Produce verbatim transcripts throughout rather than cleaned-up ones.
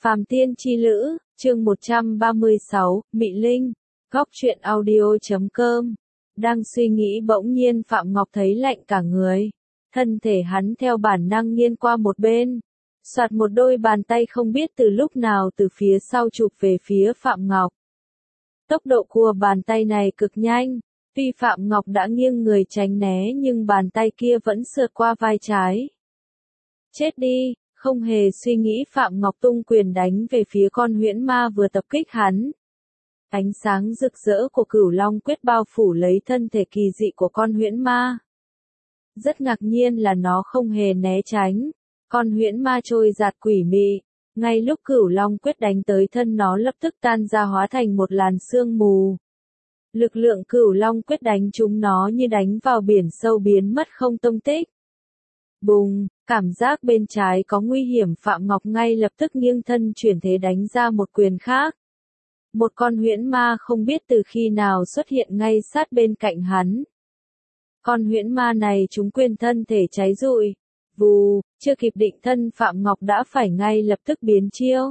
Phàm Tiên Chi Lữ, chương một trăm ba mươi sáu, Mị Linh, góc truyện audio chấm com. Đang suy nghĩ bỗng nhiên Phạm Ngọc thấy lạnh cả người. Thân thể hắn theo bản năng nghiêng qua một bên. Soạt một đôi bàn tay không biết từ lúc nào từ phía sau chụp về phía Phạm Ngọc. Tốc độ của bàn tay này cực nhanh. Tuy Phạm Ngọc đã nghiêng người tránh né nhưng bàn tay kia vẫn sượt qua vai trái. Chết đi! Không hề suy nghĩ Phạm Ngọc tung quyền đánh về phía con huyễn ma vừa tập kích hắn. Ánh sáng rực rỡ của Cửu Long Quyết bao phủ lấy thân thể kỳ dị của con huyễn ma. Rất ngạc nhiên là nó không hề né tránh. Con huyễn ma trôi giạt quỷ mị. Ngay lúc Cửu Long Quyết đánh tới thân nó lập tức tan ra hóa thành một làn sương mù. Lực lượng Cửu Long Quyết đánh chúng nó như đánh vào biển sâu biến mất không tông tích. Bùng, cảm giác bên trái có nguy hiểm Phạm Ngọc ngay lập tức nghiêng thân chuyển thế đánh ra một quyền khác. Một con huyễn ma không biết từ khi nào xuất hiện ngay sát bên cạnh hắn. Con huyễn ma này trúng quyền thân thể cháy rụi. Vù, chưa kịp định thân Phạm Ngọc đã phải ngay lập tức biến chiêu.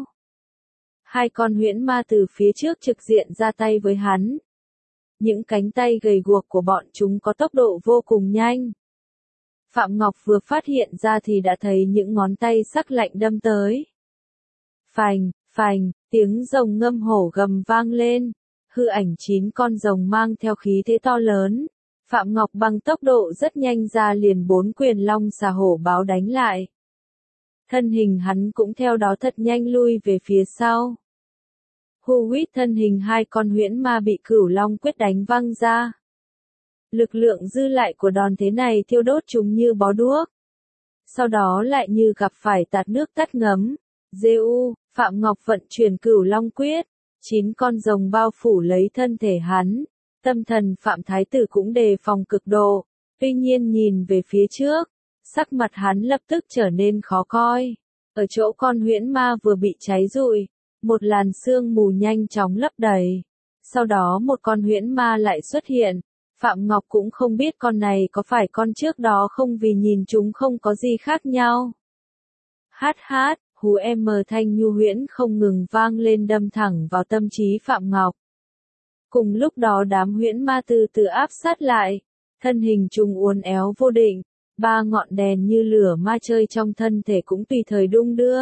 Hai con huyễn ma từ phía trước trực diện ra tay với hắn. Những cánh tay gầy guộc của bọn chúng có tốc độ vô cùng nhanh. Phạm Ngọc vừa phát hiện ra thì đã thấy những ngón tay sắc lạnh đâm tới. Phành, phành, tiếng rồng ngâm hổ gầm vang lên. Hư ảnh chín con rồng mang theo khí thế to lớn. Phạm Ngọc bằng tốc độ rất nhanh ra liền bốn quyền long xà hổ báo đánh lại. Thân hình hắn cũng theo đó thật nhanh lui về phía sau. Hu huýt thân hình hai con huyễn ma bị Cửu Long Quyết đánh văng ra. Lực lượng dư lại của đòn thế này thiêu đốt chúng như bó đuốc. Sau đó lại như gặp phải tạt nước tắt ngấm. Giê u, Phạm Ngọc vận chuyển Cửu Long Quyết. Chín con rồng bao phủ lấy thân thể hắn. Tâm thần Phạm Thái Tử cũng đề phòng cực độ. Tuy nhiên nhìn về phía trước. Sắc mặt hắn lập tức trở nên khó coi. Ở chỗ con huyễn ma vừa bị cháy rụi. Một làn sương mù nhanh chóng lấp đầy. Sau đó một con huyễn ma lại xuất hiện. Phạm Ngọc cũng không biết con này có phải con trước đó không vì nhìn chúng không có gì khác nhau. Hát hát, hú em mờ thanh nhu huyễn không ngừng vang lên đâm thẳng vào tâm trí Phạm Ngọc. Cùng lúc đó đám huyễn ma từ từ áp sát lại, thân hình chúng uốn éo vô định, ba ngọn đèn như lửa ma chơi trong thân thể cũng tùy thời đung đưa.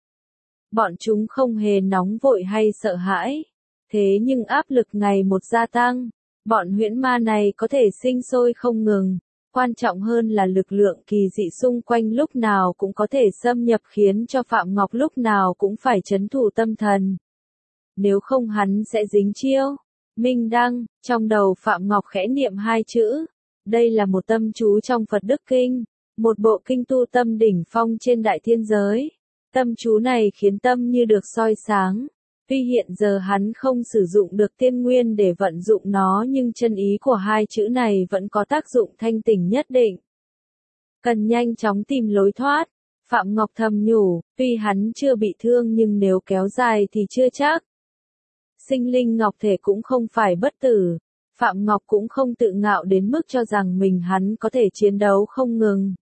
Bọn chúng không hề nóng vội hay sợ hãi, thế nhưng áp lực ngày một gia tăng. Bọn huyễn ma này có thể sinh sôi không ngừng, quan trọng hơn là lực lượng kỳ dị xung quanh lúc nào cũng có thể xâm nhập khiến cho Phạm Ngọc lúc nào cũng phải trấn thủ tâm thần. Nếu không hắn sẽ dính chiêu. Minh Đăng, trong đầu Phạm Ngọc khẽ niệm hai chữ. Đây là một tâm chú trong Phật Đức Kinh, một bộ kinh tu tâm đỉnh phong trên đại thiên giới. Tâm chú này khiến tâm như được soi sáng. Tuy hiện giờ hắn không sử dụng được tiên nguyên để vận dụng nó nhưng chân ý của hai chữ này vẫn có tác dụng thanh tỉnh nhất định. Cần nhanh chóng tìm lối thoát. Phạm Ngọc thầm nhủ, tuy hắn chưa bị thương nhưng nếu kéo dài thì chưa chắc. Sinh linh ngọc thể cũng không phải bất tử. Phạm Ngọc cũng không tự ngạo đến mức cho rằng mình hắn có thể chiến đấu không ngừng.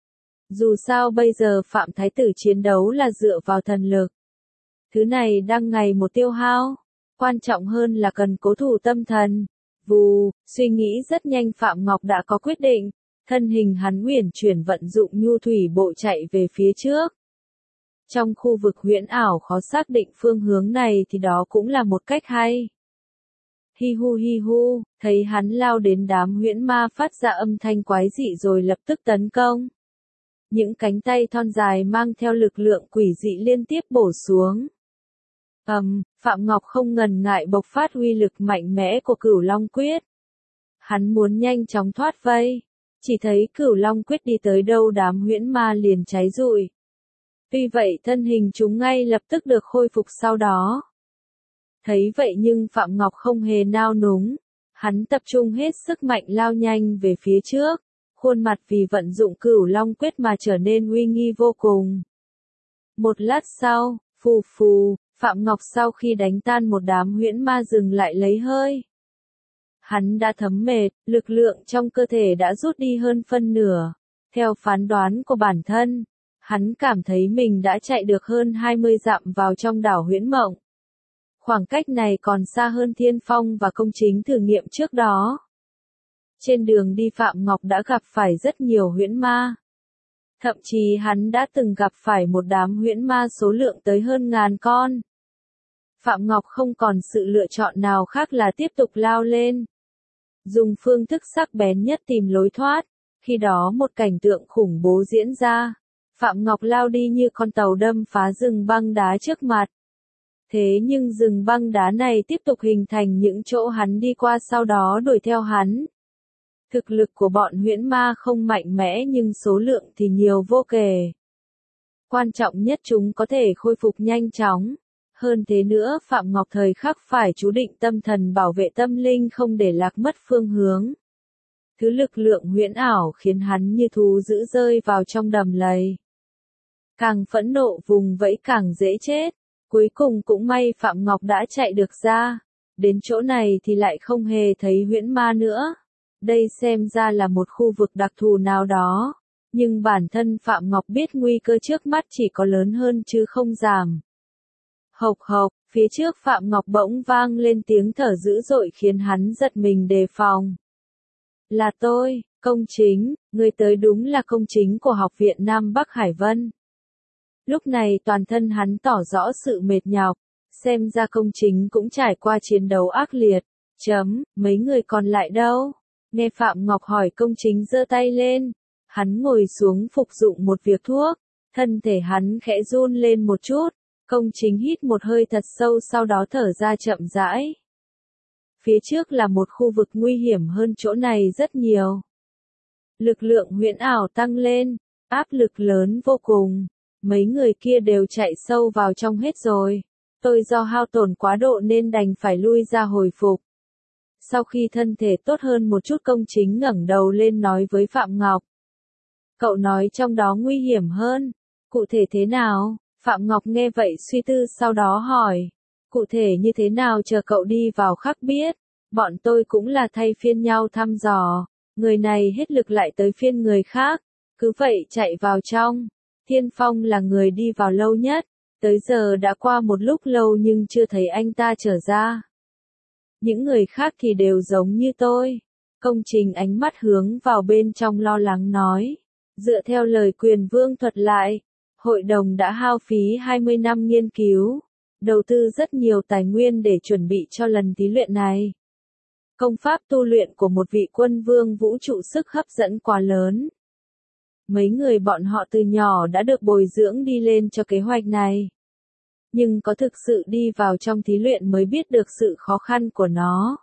Dù sao bây giờ Phạm Thái Tử chiến đấu là dựa vào thần lực. Thứ này đang ngày một tiêu hao. Quan trọng hơn là cần cố thủ tâm thần. Vù, suy nghĩ rất nhanh Phạm Ngọc đã có quyết định. Thân hình hắn uyển chuyển vận dụng nhu thủy bộ chạy về phía trước. Trong khu vực huyễn ảo khó xác định phương hướng này thì đó cũng là một cách hay. Hi hu hi hu, thấy hắn lao đến đám huyễn ma phát ra âm thanh quái dị rồi lập tức tấn công. Những cánh tay thon dài mang theo lực lượng quỷ dị liên tiếp bổ xuống. Ầm, um, Phạm Ngọc không ngần ngại bộc phát uy lực mạnh mẽ của Cửu Long Quyết. Hắn muốn nhanh chóng thoát vây, chỉ thấy Cửu Long Quyết đi tới đâu đám huyễn ma liền cháy rụi. Tuy vậy thân hình chúng ngay lập tức được khôi phục sau đó. Thấy vậy nhưng Phạm Ngọc không hề nao núng, hắn tập trung hết sức mạnh lao nhanh về phía trước, khuôn mặt vì vận dụng Cửu Long Quyết mà trở nên uy nghi vô cùng. Một lát sau, phù phù, Phạm Ngọc sau khi đánh tan một đám huyễn ma dừng lại lấy hơi. Hắn đã thấm mệt, lực lượng trong cơ thể đã rút đi hơn phân nửa. Theo phán đoán của bản thân, Hắn cảm thấy mình đã chạy được hơn hai mươi dặm vào trong đảo Huyễn Mộng. Khoảng cách này còn xa hơn Thiên Phong và Công Chính thử nghiệm trước đó. Trên đường đi Phạm Ngọc đã gặp phải rất nhiều huyễn ma. Thậm chí hắn đã từng gặp phải một đám huyễn ma số lượng tới hơn ngàn con. Phạm Ngọc không còn sự lựa chọn nào khác là tiếp tục lao lên. Dùng phương thức sắc bén nhất tìm lối thoát. Khi đó một cảnh tượng khủng bố diễn ra. Phạm Ngọc lao đi như con tàu đâm phá rừng băng đá trước mặt. Thế nhưng rừng băng đá này tiếp tục hình thành những chỗ hắn đi qua sau đó đuổi theo hắn. Thực lực của bọn huyễn ma không mạnh mẽ nhưng số lượng thì nhiều vô kể. Quan trọng nhất chúng có thể khôi phục nhanh chóng. Hơn thế nữa Phạm Ngọc thời khắc phải chú định tâm thần bảo vệ tâm linh không để lạc mất phương hướng. Thứ lực lượng huyễn ảo khiến hắn như thú dữ rơi vào trong đầm lầy. Càng phẫn nộ vùng vẫy càng dễ chết. Cuối cùng cũng may Phạm Ngọc đã chạy được ra. Đến chỗ này thì lại không hề thấy huyễn ma nữa. Đây xem ra là một khu vực đặc thù nào đó. Nhưng bản thân Phạm Ngọc biết nguy cơ trước mắt chỉ có lớn hơn chứ không giảm. Hộc hộc, phía trước Phạm Ngọc bỗng vang lên tiếng thở dữ dội khiến hắn giật mình đề phòng. Là tôi, Công Chính, người tới đúng là Công Chính của Học viện Nam Bắc Hải Vân. Lúc này toàn thân hắn tỏ rõ sự mệt nhọc, xem ra Công Chính cũng trải qua chiến đấu ác liệt. Chấm, mấy người còn lại đâu? Nghe Phạm Ngọc hỏi Công Chính giơ tay lên. Hắn ngồi xuống phục dụng một việc thuốc, thân thể hắn khẽ run lên một chút. Công Chính hít một hơi thật sâu sau đó thở ra chậm rãi. Phía trước là một khu vực nguy hiểm hơn chỗ này rất nhiều. Lực lượng huyễn ảo tăng lên, áp lực lớn vô cùng. Mấy người kia đều chạy sâu vào trong hết rồi. Tôi do hao tổn quá độ nên đành phải lui ra hồi phục. Sau khi thân thể tốt hơn một chút Công Chính ngẩng đầu lên nói với Phạm Ngọc. Cậu nói trong đó nguy hiểm hơn. Cụ thể thế nào? Phạm Ngọc nghe vậy suy tư sau đó hỏi. Cụ thể như thế nào chờ cậu đi vào khắc biết. Bọn tôi cũng là thay phiên nhau thăm dò. Người này hết lực lại tới phiên người khác. Cứ vậy chạy vào trong. Thiên Phong là người đi vào lâu nhất. Tới giờ đã qua một lúc lâu nhưng chưa thấy anh ta trở ra. Những người khác thì đều giống như tôi. Công Chính ánh mắt hướng vào bên trong lo lắng nói. Dựa theo lời Quyền Vương thuật lại, hội đồng đã hao phí hai mươi năm nghiên cứu, đầu tư rất nhiều tài nguyên để chuẩn bị cho lần thí luyện này. Công pháp tu luyện của một vị quân vương vũ trụ sức hấp dẫn quá lớn. Mấy người bọn họ từ nhỏ đã được bồi dưỡng đi lên cho kế hoạch này. Nhưng có thực sự đi vào trong thí luyện mới biết được sự khó khăn của nó.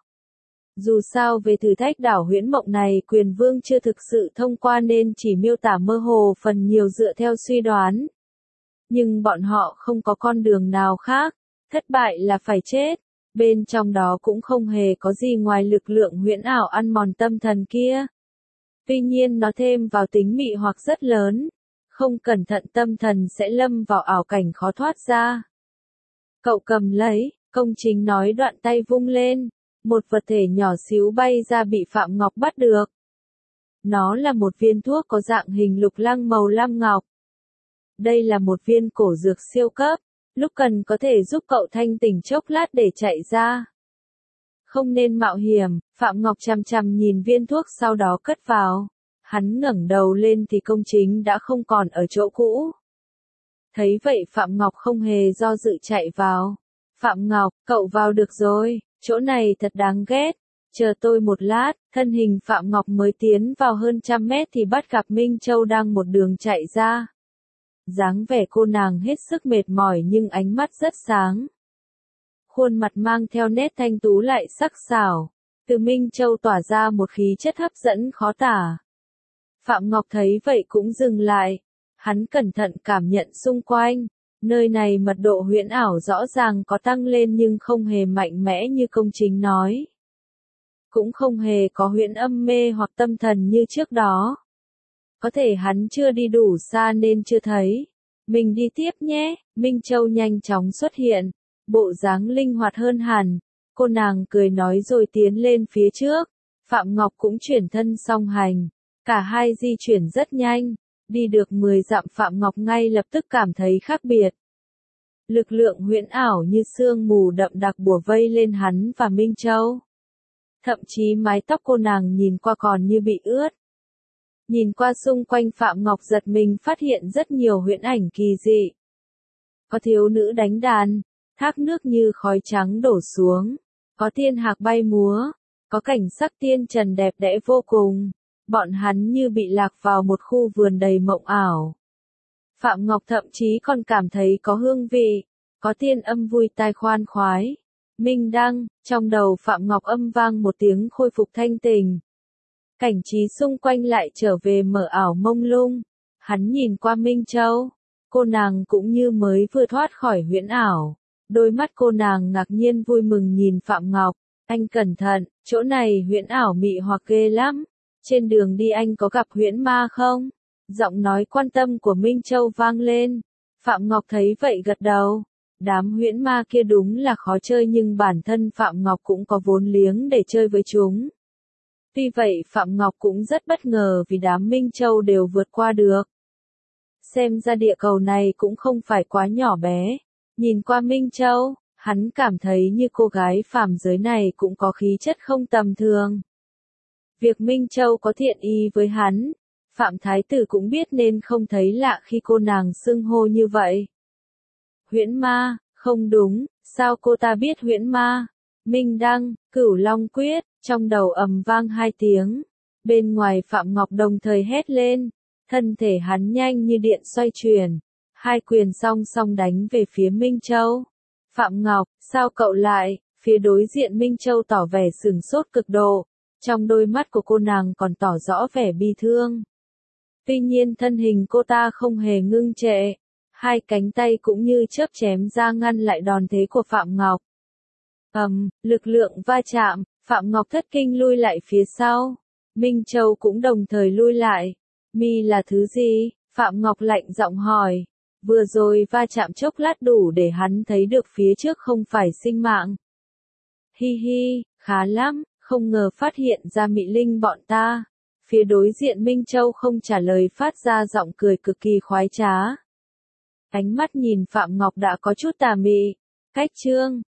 Dù sao về thử thách đảo Huyễn Mộng này Quyền Vương chưa thực sự thông qua nên chỉ miêu tả mơ hồ phần nhiều dựa theo suy đoán. Nhưng bọn họ không có con đường nào khác, thất bại là phải chết. Bên trong đó cũng không hề có gì ngoài lực lượng huyễn ảo ăn mòn tâm thần kia. Tuy nhiên nó thêm vào tính mị hoặc rất lớn. Không cẩn thận tâm thần sẽ lâm vào ảo cảnh khó thoát ra. Cậu cầm lấy, Công Chính nói đoạn tay vung lên. Một vật thể nhỏ xíu bay ra bị Phạm Ngọc bắt được. Nó là một viên thuốc có dạng hình lục lăng màu lam ngọc. Đây là một viên cổ dược siêu cấp. Lúc cần có thể giúp cậu thanh tỉnh chốc lát để chạy ra. Không nên mạo hiểm, Phạm Ngọc chằm chằm nhìn viên thuốc sau đó cất vào. Hắn ngẩng đầu lên thì Công Chính đã không còn ở chỗ cũ. Thấy vậy Phạm Ngọc không hề do dự chạy vào. Phạm Ngọc, cậu vào được rồi, chỗ này thật đáng ghét. Chờ tôi một lát, thân hình Phạm Ngọc mới tiến vào hơn trăm mét thì bắt gặp Minh Châu đang một đường chạy ra. Dáng vẻ cô nàng hết sức mệt mỏi nhưng ánh mắt rất sáng. Khuôn mặt mang theo nét thanh tú lại sắc sảo. Từ Minh Châu tỏa ra một khí chất hấp dẫn khó tả. Phạm Ngọc thấy vậy cũng dừng lại. Hắn cẩn thận cảm nhận xung quanh. Nơi này mật độ huyễn ảo rõ ràng có tăng lên nhưng không hề mạnh mẽ như Công Chính nói. Cũng không hề có huyễn âm mê hoặc tâm thần như trước đó. Có thể hắn chưa đi đủ xa nên chưa thấy. Mình đi tiếp nhé. Minh Châu nhanh chóng xuất hiện. Bộ dáng linh hoạt hơn hẳn. Cô nàng cười nói rồi tiến lên phía trước. Phạm Ngọc cũng chuyển thân song hành. Cả hai di chuyển rất nhanh. Đi được mười dặm Phạm Ngọc ngay lập tức cảm thấy khác biệt. Lực lượng huyễn ảo như sương mù đậm đặc bủa vây lên hắn và Minh Châu. Thậm chí mái tóc cô nàng nhìn qua còn như bị ướt. Nhìn qua xung quanh Phạm Ngọc giật mình phát hiện rất nhiều huyễn ảnh kỳ dị. Có thiếu nữ đánh đàn, thác nước như khói trắng đổ xuống, có tiên hạc bay múa, có cảnh sắc tiên trần đẹp đẽ vô cùng. Bọn hắn như bị lạc vào một khu vườn đầy mộng ảo. Phạm Ngọc thậm chí còn cảm thấy có hương vị, có tiên âm vui tai khoan khoái. Minh đăng, trong đầu Phạm Ngọc âm vang một tiếng khôi phục thanh tình. Cảnh trí xung quanh lại trở về mờ ảo mông lung. Hắn nhìn qua Minh Châu, cô nàng cũng như mới vừa thoát khỏi huyễn ảo. Đôi mắt cô nàng ngạc nhiên vui mừng nhìn Phạm Ngọc, anh cẩn thận, chỗ này huyễn ảo mị hoặc ghê lắm. Trên đường đi anh có gặp huyễn ma không? Giọng nói quan tâm của Minh Châu vang lên. Phạm Ngọc thấy vậy gật đầu. Đám huyễn ma kia đúng là khó chơi nhưng bản thân Phạm Ngọc cũng có vốn liếng để chơi với chúng. Tuy vậy Phạm Ngọc cũng rất bất ngờ vì đám Minh Châu đều vượt qua được. Xem ra địa cầu này cũng không phải quá nhỏ bé. Nhìn qua Minh Châu, hắn cảm thấy như cô gái phàm giới này cũng có khí chất không tầm thường. Việc Minh Châu có thiện ý với hắn, Phạm Thái Tử cũng biết nên không thấy lạ khi cô nàng xưng hô như vậy. Huyễn ma, không đúng, sao cô ta biết huyễn ma? Minh đăng, Cửu Long quyết, trong đầu ầm vang hai tiếng. Bên ngoài Phạm Ngọc đồng thời hét lên, thân thể hắn nhanh như điện xoay chuyển, hai quyền song song đánh về phía Minh Châu. Phạm Ngọc, sao cậu lại? Phía đối diện Minh Châu tỏ vẻ sửng sốt cực độ. Trong đôi mắt của cô nàng còn tỏ rõ vẻ bi thương. Tuy nhiên thân hình cô ta không hề ngưng trệ. Hai cánh tay cũng như chớp chém ra ngăn lại đòn thế của Phạm Ngọc. ầm, um, lực lượng va chạm, Phạm Ngọc thất kinh lui lại phía sau. Minh Châu cũng đồng thời lui lại. Mi là thứ gì? Phạm Ngọc lạnh giọng hỏi. Vừa rồi va chạm chốc lát đủ để hắn thấy được phía trước không phải sinh mạng. Hi hi, khá lắm. Không ngờ phát hiện ra Mị Linh bọn ta. Phía đối diện Minh Châu không trả lời phát ra giọng cười cực kỳ khoái trá. Ánh mắt nhìn Phạm Ngọc đã có chút tà mị. Cách chương